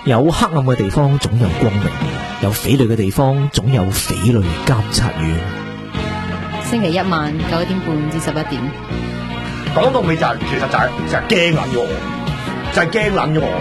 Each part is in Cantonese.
有黑暗嘅地方總有光明，有匪類嘅地方總有匪類監察院。 星期一晚9點半至11點。 講到尾就係其實就係驚撚咗我，就係驚撚咗我。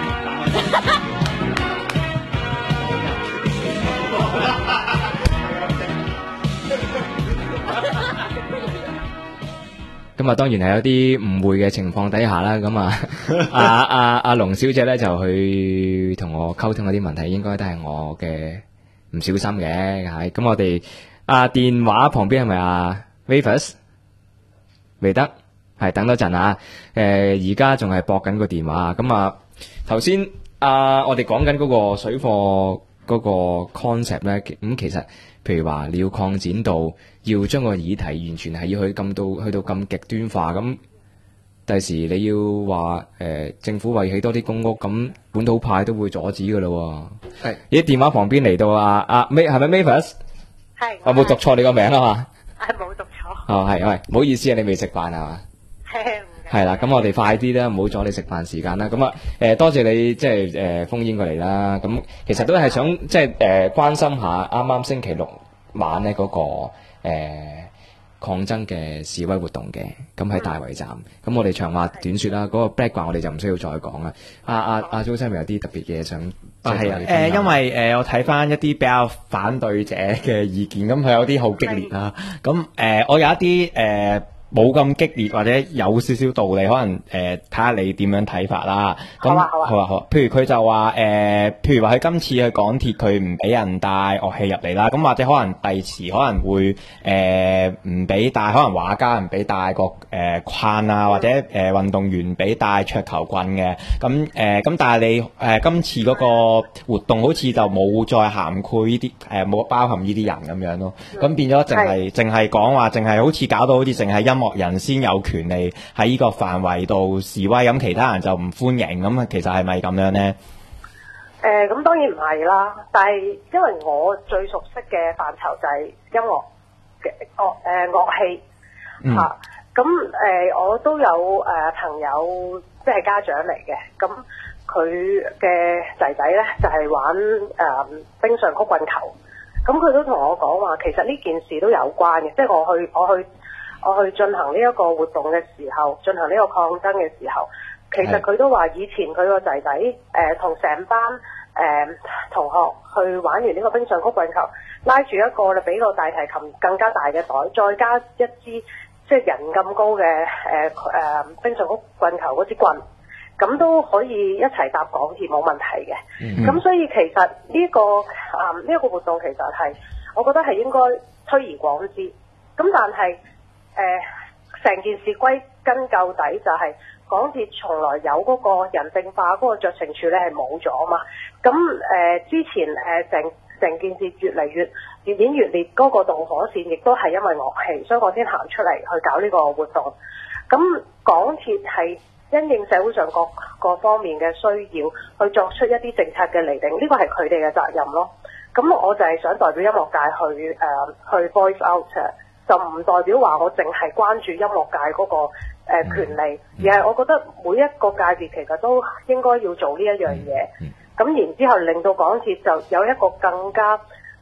咁啊，當然係有啲誤會嘅情況底下啦。咁啊，阿龍小姐咧就去同我溝通嗰啲問題，應該都係我嘅唔小心嘅。係咁，我哋電話旁邊係咪Wavis 未得？係等多陣啊！而家仲係駁緊個電話。咁啊，頭先我哋講緊嗰個水貨嗰個 concept 咧，咁其實譬如話你要擴展到要將個議題完全係要去到咁極端化，咁第時你要話政府為起多啲公屋，咁本土派都會阻止噶咯。係，咦？電話旁邊嚟到係咪 Mavis？ 係。我冇讀錯你個名啊嘛？係冇讀錯。哦，係，喂，唔好意思啊，你未食飯係嘛？係啦，咁我哋快啲啦，唔好阻你食飯時間啦。咁多謝你即係烽煙過嚟啦。咁其實都係想即係關心下啱啱星期六晚咧嗰個抗爭嘅示威活動嘅。咁喺大圍站，咁我哋長話短說啦。嗰個 background 我哋就唔需要再講啦。阿周生有啲特別嘅想係啊，因為我睇翻一啲比較反對者嘅意見，咁佢有啲好激烈啦。咁我有一啲冇咁激烈或者有少少道理，可能睇下你點樣睇法啦。咁好。譬如佢就話譬如話佢今次去港鐵佢唔俾人帶樂器入嚟啦，咁或者可能第時可能會唔俾帶，可能畫家唔俾帶個框啊，或者運動員俾帶桌球棍嘅。咁但係你今次嗰個活動好似就冇再涵蓋呢啲冇包含呢啲人咁樣咯。咁變咗淨係講話，淨係好似搞到好似淨係音樂人先有權利喺呢個範圍度示威，咁其他人就唔歡迎，咁其實係咪咁樣呢？ 咁當然唔係啦，但係因為我最熟悉嘅範疇就係音樂嘅樂器嚇，咁我都有朋友即係家長嚟嘅，咁佢嘅仔仔咧就係玩冰上曲棍球，咁佢都同我講話，其實呢件事都有關嘅，即係我去進行呢一個活動嘅時候，進行呢個抗爭嘅時候，其實佢都話以前佢個仔仔同成班同學去玩完呢個冰上曲棍球，拉住一個比個大提琴更加大嘅袋，再加一支即係人咁高嘅冰上曲棍球嗰支棍，咁都可以一齊搭港鐵冇問題嘅。咁所以其實呢個活動其實係我覺得係應該推而廣之。咁但係成件事歸根究底就係港鐵從來有嗰個人性化嗰個酌情處咧係冇咗嘛。咁之前成件事越嚟越演越烈，嗰個導火線亦都係因為樂器，所以我先行出嚟去搞呢個活動。咁港鐵係因應社會上各方面嘅需要，去作出一啲政策嘅釐定，呢個係佢哋嘅責任咯。咁我就係想代表音樂界去 voice out，就唔代表話我淨係關注音樂界嗰個權利，而係我覺得每一個界別其實都應該要做呢一樣嘢。咁然之後令到港鐵就有一個更加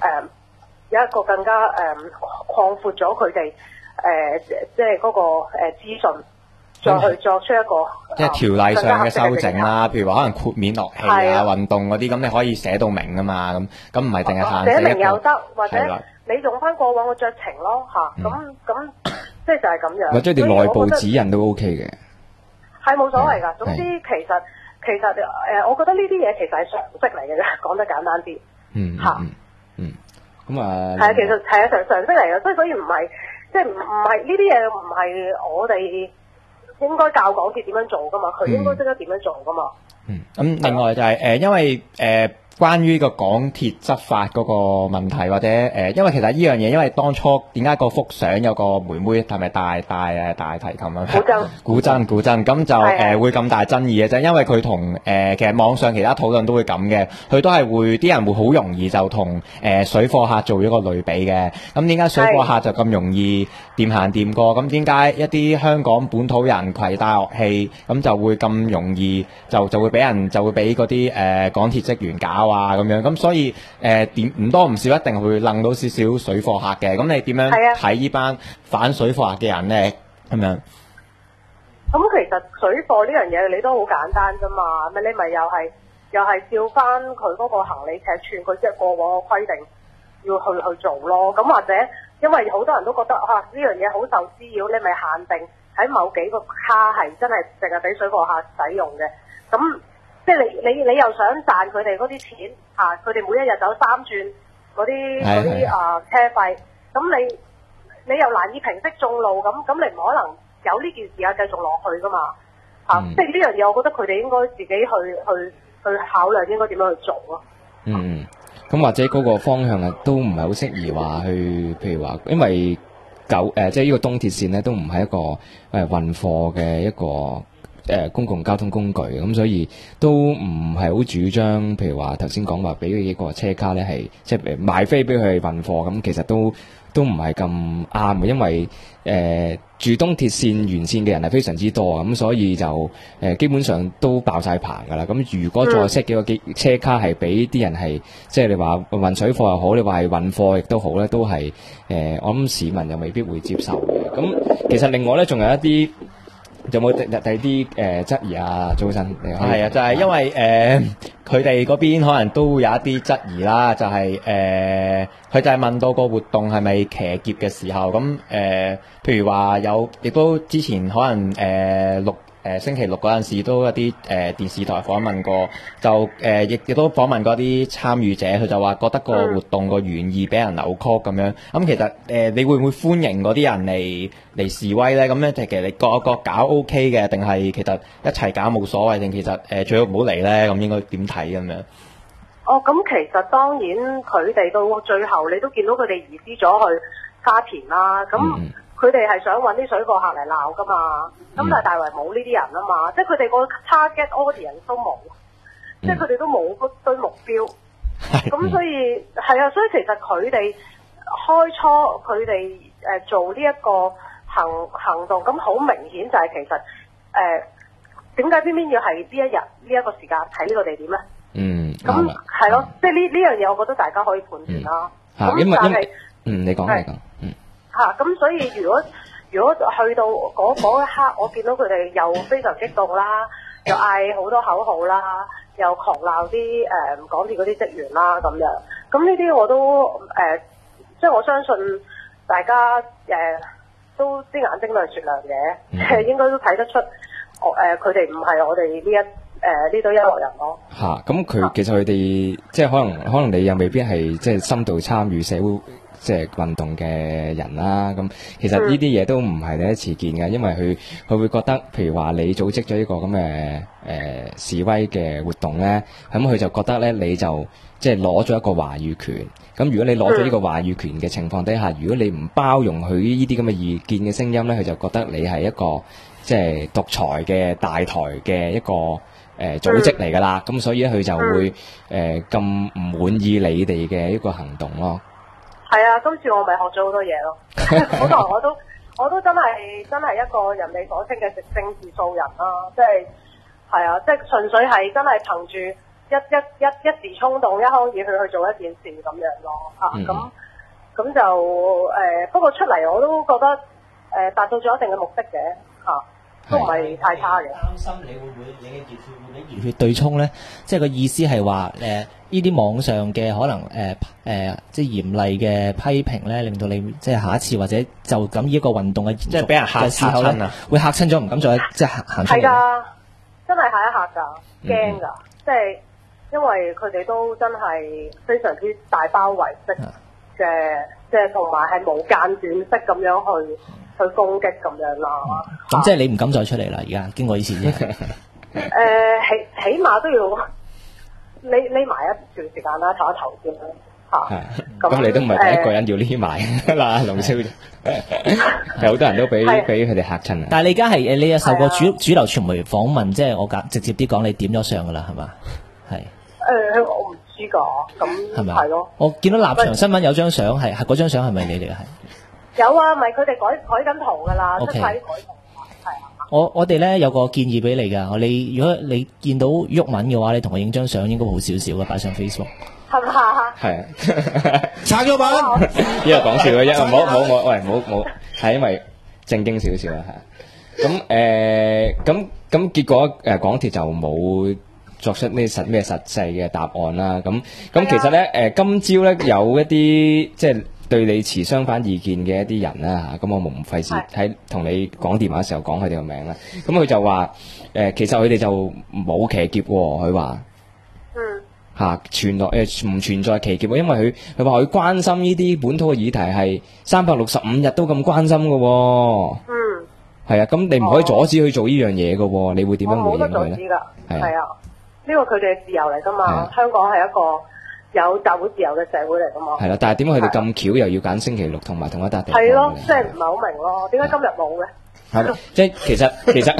擴闊咗佢哋即係嗰個資訊，再去作出一個即係條例上嘅修正啦。譬如話可能豁免樂器運動嗰啲，咁你可以寫到明㗎嘛。咁唔係淨係限寫明又得，或者你用翻過往嘅酌情咯嚇。咁即係就係咁樣。 或者你內部指引都 OK 嘅。係冇所謂㗎。總之其實我覺得呢啲嘢其實係常識嚟嘅啫，講得簡單啲。 咁啊。 係啊，其實係常識嚟嘅，所以唔係即係唔係呢啲嘢唔係我哋應該教港鐵點樣做㗎嘛，佢應該識得點樣做㗎嘛。 咁另外就係因為關於個港鐵執法嗰個問題，或者因為其實呢樣嘢，因為當初點解個幅相有個妹妹係咪大提琴啊？古箏咁就會咁大爭議嘅啫，因為佢同其實網上其他討論都會咁嘅，佢都係會啲人會好容易就同水貨客做咗個類比嘅。咁點解水貨客就咁容易掂行掂過？咁點解一啲香港本土人攜帶樂器咁就會咁容易就會俾嗰啲港鐵職員搞啊咁樣？咁所以點唔多唔少一定會楞到少少水貨客嘅。咁你點樣睇呢班反水貨客嘅人咧？咁樣？ 咁其實水貨呢樣嘢你都好簡單啫嘛，咪你咪又係照翻佢嗰個行李尺寸，佢即係過往嘅規定要去做咯。咁或者因為好多人都覺得呢樣嘢好受滋擾，你咪限定喺某幾個卡係真係淨係俾水貨客使用嘅。咁即係你又想賺佢哋嗰啲錢佢哋每一日走3轉嗰啲車費，咁你又難以平息眾怒，咁你唔可能有呢件事繼續落去噶嘛？即係呢樣嘢，我覺得佢哋應該自己去考量應該點樣去做咯。 咁或者嗰個方向都唔係好適宜話去，譬如話，因為即係呢個東鐵線咧，都唔係一個運貨嘅一個公共交通工具，咁所以都唔係好主張，譬如話頭先講話俾幾個車卡咧係即係賣飛俾佢運貨，咁其實都唔係咁啱嘅，因為住東鐵線沿線嘅人係非常之多，咁所以就基本上都爆晒棚噶啦。咁如果再 set 幾個車卡係俾啲人係即係你話運水貨又好，你話係運貨亦都好咧，都係我諗市民又未必會接受嘅。咁其實另外咧仲有一啲。有冇第啲質疑啊？早晨， 係啊，就係因為佢哋嗰邊可能都有一啲質疑啦，就係佢就係問到個活動係咪騎劫嘅時候，咁譬如話亦都之前可能星期六嗰陣時都有啲電視台訪問過，就亦都訪問過啲參與者，佢就話覺得個活動個原意俾人扭曲咁樣。咁其實你會唔會歡迎嗰啲人嚟示威咧？咁咧其實你各有各搞 OK 嘅，定係其實一齊搞冇所謂，定其實最好唔好嚟咧？咁應該點睇咁樣？ 咁其實當然佢哋到最後你都見到佢哋移師咗去沙田啦，咁。佢哋係想揾啲水貨客嚟鬧噶嘛，咁但係大圍冇呢啲人啊嘛，即係佢哋個 target audience 都冇，即係佢哋都冇嗰堆目標，咁所以係啊，所以其實佢哋開初佢哋做呢一個行動，咁好明顯就係其實點解偏偏要係呢一日呢一個時間喺呢個地點咧？咁係咯，即係呢樣嘢，我覺得大家可以判斷啦。咁但係你講。 咁所以如果去到嗰一刻，我見到佢哋又非常激動啦，又嗌好多口號啦，又狂鬧啲港鐵嗰啲職員啦咁樣，咁呢啲我都即係我相信大家都啲眼睛都係雪亮嘅，應該都睇得出佢哋唔係我哋呢堆音樂人咯。 咁佢其實佢哋即係可能你又未必係即係深度參與社會即係運動嘅人啦，咁其實呢啲嘢都唔係第一次見嘅，因為佢會覺得，譬如話你組織咗呢個咁嘅示威嘅活動咧，咁佢就覺得咧你就即係攞咗一個話語權。咁如果你攞咗呢個話語權嘅情況底下，如果你唔包容佢呢啲咁嘅意見嘅聲音咧，佢就覺得你係一個即係獨裁嘅大台嘅一個組織嚟㗎啦。咁所以咧佢就會咁唔滿意你哋嘅一個行動咯。 係啊，今次我咪學咗好多嘢咯。本來我都真係一個人哋所稱嘅政治素人啦，係啊，即係純粹係真係憑住一時衝動一腔熱去做一件事咁樣咯。咁就不過出嚟我都覺得達到咗一定嘅目的嘅都唔係太差嘅。 擔心你會唔會你嘅熱血會俾熱血對沖咧？即係個意思係話呢啲網上嘅可能即係嚴厲嘅批評咧，令到你即係下一次或者就咁呢一個運動嘅即係俾人嚇親啊， 會嚇親咗，唔敢再即係行出嚟。 係㗎，真係嚇一嚇㗎，驚㗎，即係因為佢哋都真係非常之大包圍式嘅，即係同埋係無間斷式咁樣去攻擊咁樣啦。 咁即係你唔敢再出嚟啦，而家經過呢次啫。 起碼都要匿埋一段時間啦，唞一唞先啦嚇。 咁你都唔係第一個人要匿埋嗱，龍小姐，有好多人都俾佢哋嚇親啊！ 但係你而家係你有受過主流傳媒訪問，即係我直接啲講，你點咗相噶啦，係嘛？係。 我唔知㗎，咁係咪？ 係咯。 我見到立場新聞有張相係嗰張相係咪你嚟嘅？係。 有啊，咪佢哋改緊圖㗎啦，出晒啲改圖。 我哋咧有個建議俾你㗎，如果你見到鬱文嘅話，你同佢影張相應該好少少嘅，擺上 Facebook。 係嘛？ 係啊， 拆咗版。 呢個講笑嘅啫，唔好，係因為正經少少啊，係。咁結果港鐵就冇作出咩實際嘅答案啦。咁其實咧今朝咧有一啲即係對你持相反意見嘅一啲人啦嚇，咁我唔費事喺同你講電話嘅時候講佢哋個名啦。咁佢就話其實佢哋就冇騎劫喎，佢話唔存在騎劫喎，因為佢話佢關心呢啲本土嘅議題係365日都咁關心嘅喎。係啊，咁你唔可以阻止佢做呢樣嘢嘅喎，你會點樣回應佢咧？ 係啊，呢個佢哋嘅自由嚟㗎嘛，香港係一個有集會自由嘅社會嚟㗎嘛。係啦，但係點解佢哋咁巧又要揀星期六同埋同一笪地方？ 係咯，即係唔係好明咯？點解今日冇嘅？ 係咯，即係其實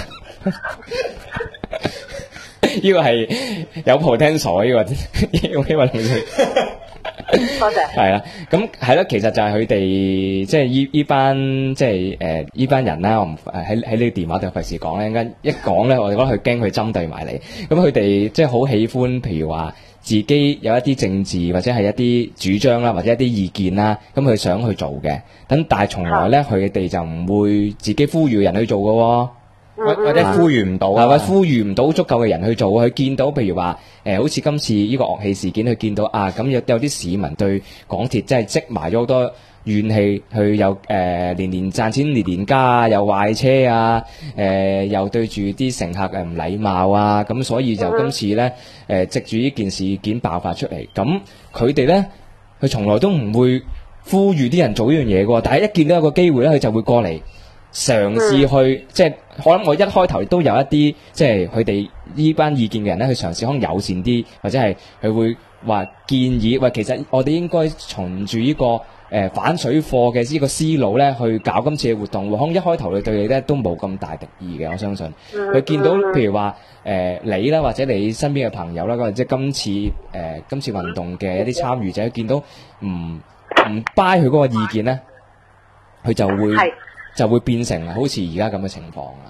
呢個係有 potential 呢個希望同事。 多謝。 係啦，咁係咯，其實就係佢哋即係依班即係依班人啦。我唔喺呢個電話度費事講咧，一講咧，我哋覺得佢驚佢針對埋你。咁佢哋即係好喜歡，譬如話自己有一啲政治或者係一啲主張啦，或者一啲意見啦，咁佢想去做嘅。但係從來咧，佢哋就唔會自己呼籲人去做嘅喎。 或者呼籲唔到， 或者呼籲唔到足夠嘅人去做。佢見到譬如話好似今次呢個樂器事件，佢見到咁有啲市民對港鐵真係積埋咗好多怨氣，佢又年年賺錢年年加啊，又壞車啊，又對住啲乘客唔禮貌啊，咁所以就今次咧藉住呢件事件爆發出嚟，咁佢哋咧佢從來都唔會呼籲啲人做呢樣嘢嘅，但係一見到有個機會咧，佢就會過嚟嘗試去即係。我諗我一開頭都有一啲即係佢哋呢班意見嘅人咧，去嘗試可能友善啲，或者係佢會話建議，喂，其實我哋應該從住呢個反水貨嘅呢個思路咧，去搞今次嘅活動。可能一開頭佢對你咧都冇咁大敵意嘅，我相信。佢見到譬如話你啦，或者你身邊嘅朋友啦，或者今次運動嘅一啲參與者，見到唔 buy 佢嗰個意見咧，佢就會變成好似而家咁嘅情況啊！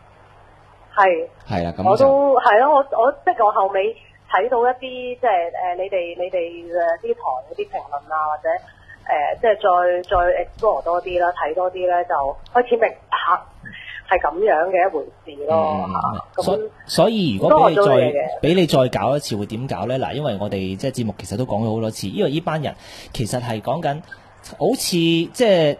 係啦，咁我都係咯，我即係我後尾睇到一啲即係你哋啲台嗰啲評論啊，或者即係再 explore 多啲啦，睇多啲咧，就開始明白係咁樣嘅一回事咯。 所以如果俾你再搞一次，會點搞咧？嗱，因為我哋即係節目其實都講咗好多次，因為呢班人其實係講緊。好似即係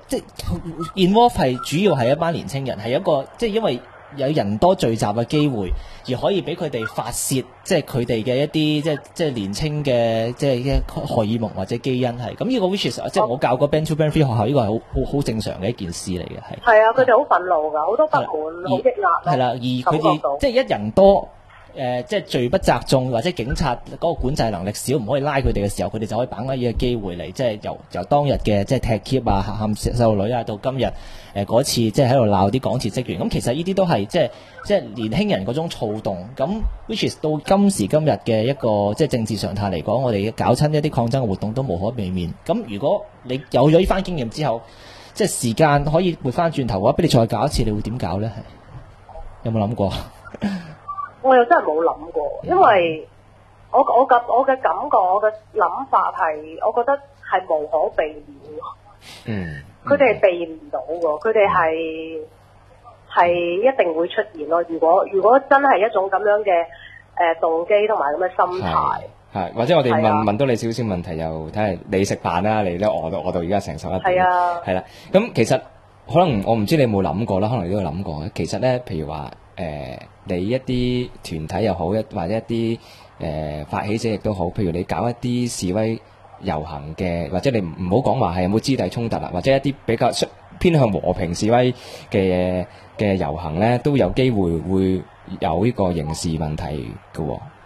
involve 係主要係一班年青人，係一個即係因為有人多聚集嘅機會，而可以俾佢哋發泄，即係佢哋嘅一啲即係年青嘅即係荷爾蒙或者基因係咁。呢個 which is 即係我教過 Band 2 Band 3學校，呢個係好正常嘅一件事嚟嘅，係。係啊，佢哋好憤怒㗎，好多不滿，好抑壓。係啦，而佢哋即係一人多。即係罪不責眾，或者警察嗰個管制能力少，唔可以拉佢哋嘅時候，佢哋就可以把握呢個機會嚟，即係由當日嘅即係踢 keep 啊、喊細路女啊，到今日嗰次即係喺度鬧啲港鐵職員。咁其實呢啲都係即係年輕人嗰種躁動。咁 which is 到今時今日嘅一個即係政治常態嚟講，我哋搞親一啲抗爭嘅活動都無可避免。咁如果你有咗呢番經驗之後，即係時間可以回翻轉頭嘅話，俾你再搞一次，你會點搞咧？有冇諗過？我又真係冇諗過，因為我嘅感覺，我嘅諗法係，我覺得係無可避免。佢哋係避唔到嘅，佢哋係一定會出現咯。如果真係一種咁樣嘅動機同埋咁嘅心態，係或者我哋問多你少少問題，又睇下你食飯啦，你都餓到而家成11點，係啊，係啦。咁其實可能我唔知你有冇諗過啦，可能你都有諗過。其實咧，譬如話你一啲團體又好，或者一啲發起者亦都好，譬如你搞一啲示威遊行嘅，或者你唔好講話係有冇肢體衝突啦，或者一啲比較偏向和平示威嘅遊行咧，都有機會有呢個刑事問題嘅喎。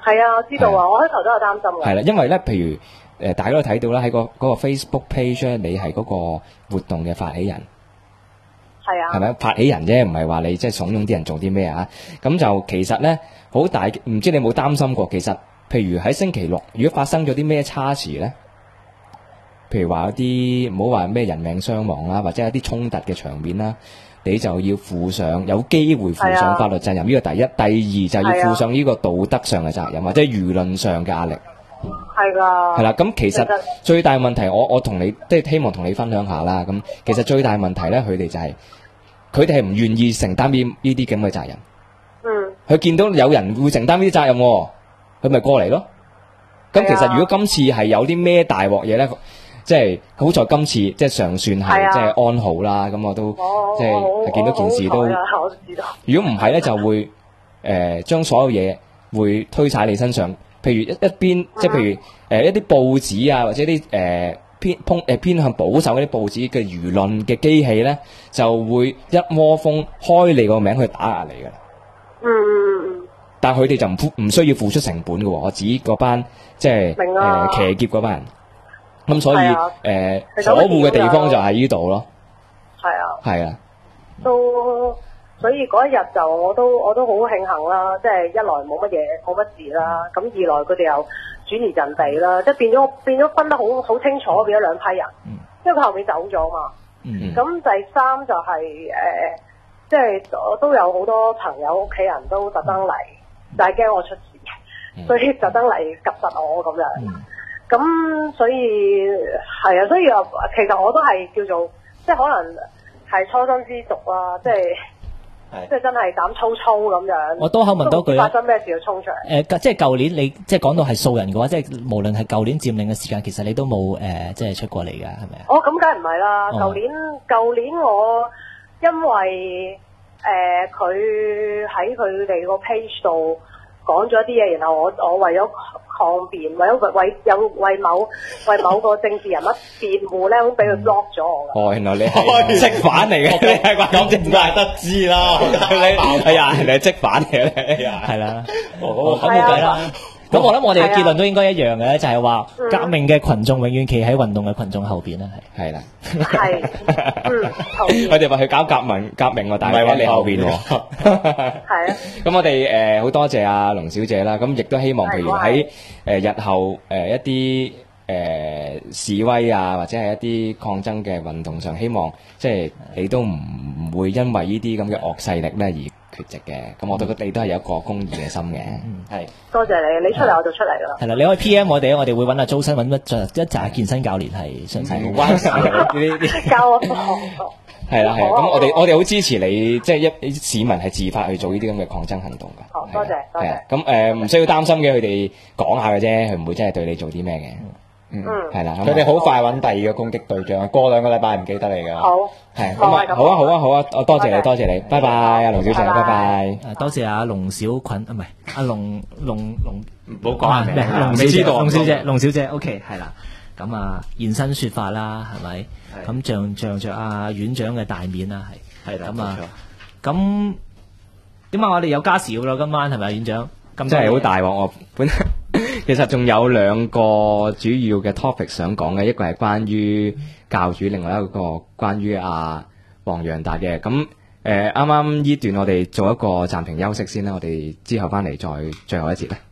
係啊，我知道啊，我開頭都有擔心嘅。 係啦，因為咧，譬如大家都睇到啦，喺嗰個 Facebook page 咧，你係嗰個活動嘅發起人。 係啊， 係咪發起人啫？唔係話你即係慫恿啲人做啲咩啊？咁就其實咧好大，唔知你有冇擔心過？其實譬如喺星期六，如果發生咗啲咩差池咧，譬如話有啲唔好話咩人命傷亡啦，或者有啲衝突嘅場面啦，你就要負上有機會負上法律責任。呢個第一，第二就要負上呢個道德上嘅責任，或者輿論上嘅壓力。 係㗎。 係啦，咁其實最大問題，我同你即係希望同你分享下啦。咁其實最大問題咧，佢哋就係佢哋係唔願意承擔呢啲咁嘅責任。 嗯。 佢見到有人會承擔呢啲責任，佢咪過嚟咯。咁其實如果今次係有啲咩大鑊嘢咧，即係好在今次即係尚算係即係安好啦。咁我都即係見到件事都。 我知道。 如果唔係咧，就會將所有嘢會推晒你身上。譬如一邊即係譬如一啲報紙啊，或者啲偏向保守嗰啲報紙嘅輿論嘅機器咧，就會一窩蜂開你個名去打壓你噶啦。 嗯。 但係佢哋就唔需要付出成本嘅喎。我指嗰班即係騎劫嗰班人。咁所以可惡嘅地方就喺呢度咯。 係啊。 係啊。 所以嗰一日就我都好慶幸啦，即係一來冇乜事啦，咁二來佢哋又轉移陣地啦，即係變咗分得好清楚，變咗兩批人，因為佢後面走咗嘛。咁第三就係即係我都有好多朋友屋企人都特登嚟，就係驚我出事，所以特登嚟及實我咁樣。咁所以係啊，所以其實我都係叫做即係可能係初生之犢啦，即係真係膽粗粗咁樣。 我多口問多句發生咩事要衝出嚟？ 即係舊年你即係講到係素人嘅話，即係無論係舊年佔領嘅時間，其實你都冇即係出過嚟㗎，係咪啊？ 咁梗係唔係啦。舊年我因為佢喺佢哋個 page 度講咗一啲嘢，然後我為咗抗辯，為某個政治人物辯護咧，咁俾佢 block 咗我㗎。 原來你係積反嚟嘅，你係咁唔怪得知啦。你係積反嚟嘅，係啦。咁冇計啦。咁我諗我哋嘅結論都應該一樣嘅，就係話革命嘅群眾永遠企喺運動嘅群眾後邊啦，係啦。 係。 我哋話去搞革命，但係喺你後邊喎。 係啊。咁我哋好多謝阿龍小姐啦，咁亦都希望譬如喺日後一啲示威啊，或者係一啲抗爭嘅運動上，希望即係你都唔會因為呢啲咁嘅惡勢力咧而缺席嘅。咁我覺得你都係有一個公義嘅心嘅。係。多謝你出嚟我就出嚟啦。係啦，你可以 PM 我哋，我哋會揾阿周生揾一紮健身教練係相關呢啲教我。 係啦，咁我哋好支持你，即係市民係自發去做呢啲咁嘅抗爭行動㗎。 好，多謝。 咁唔需要擔心嘅，佢哋講下嘅啫，佢唔會真係對你做啲咩嘅。係啦，佢哋好快揾第二個攻擊對象，過2個禮拜唔記得你㗎。好，係咁好啊，我多謝你，拜拜，阿龍小姐，拜拜。多謝阿龍小菌，唔係阿龍，唔好講名，龍小姐，OK， 係啦。咁現身說法啦，係咪？咁仗着阿院長嘅大面啦，係啦。咁咁點解我哋有加時咯？今晚係咪院長？咁真係好大鑊！我其實仲有2個主要嘅 topic 想講嘅，一個係關於教主，另外一個關於黃洋達嘅。咁啱啱呢段我哋做一個暫停休息先啦，我哋之後翻嚟再最後一節啦。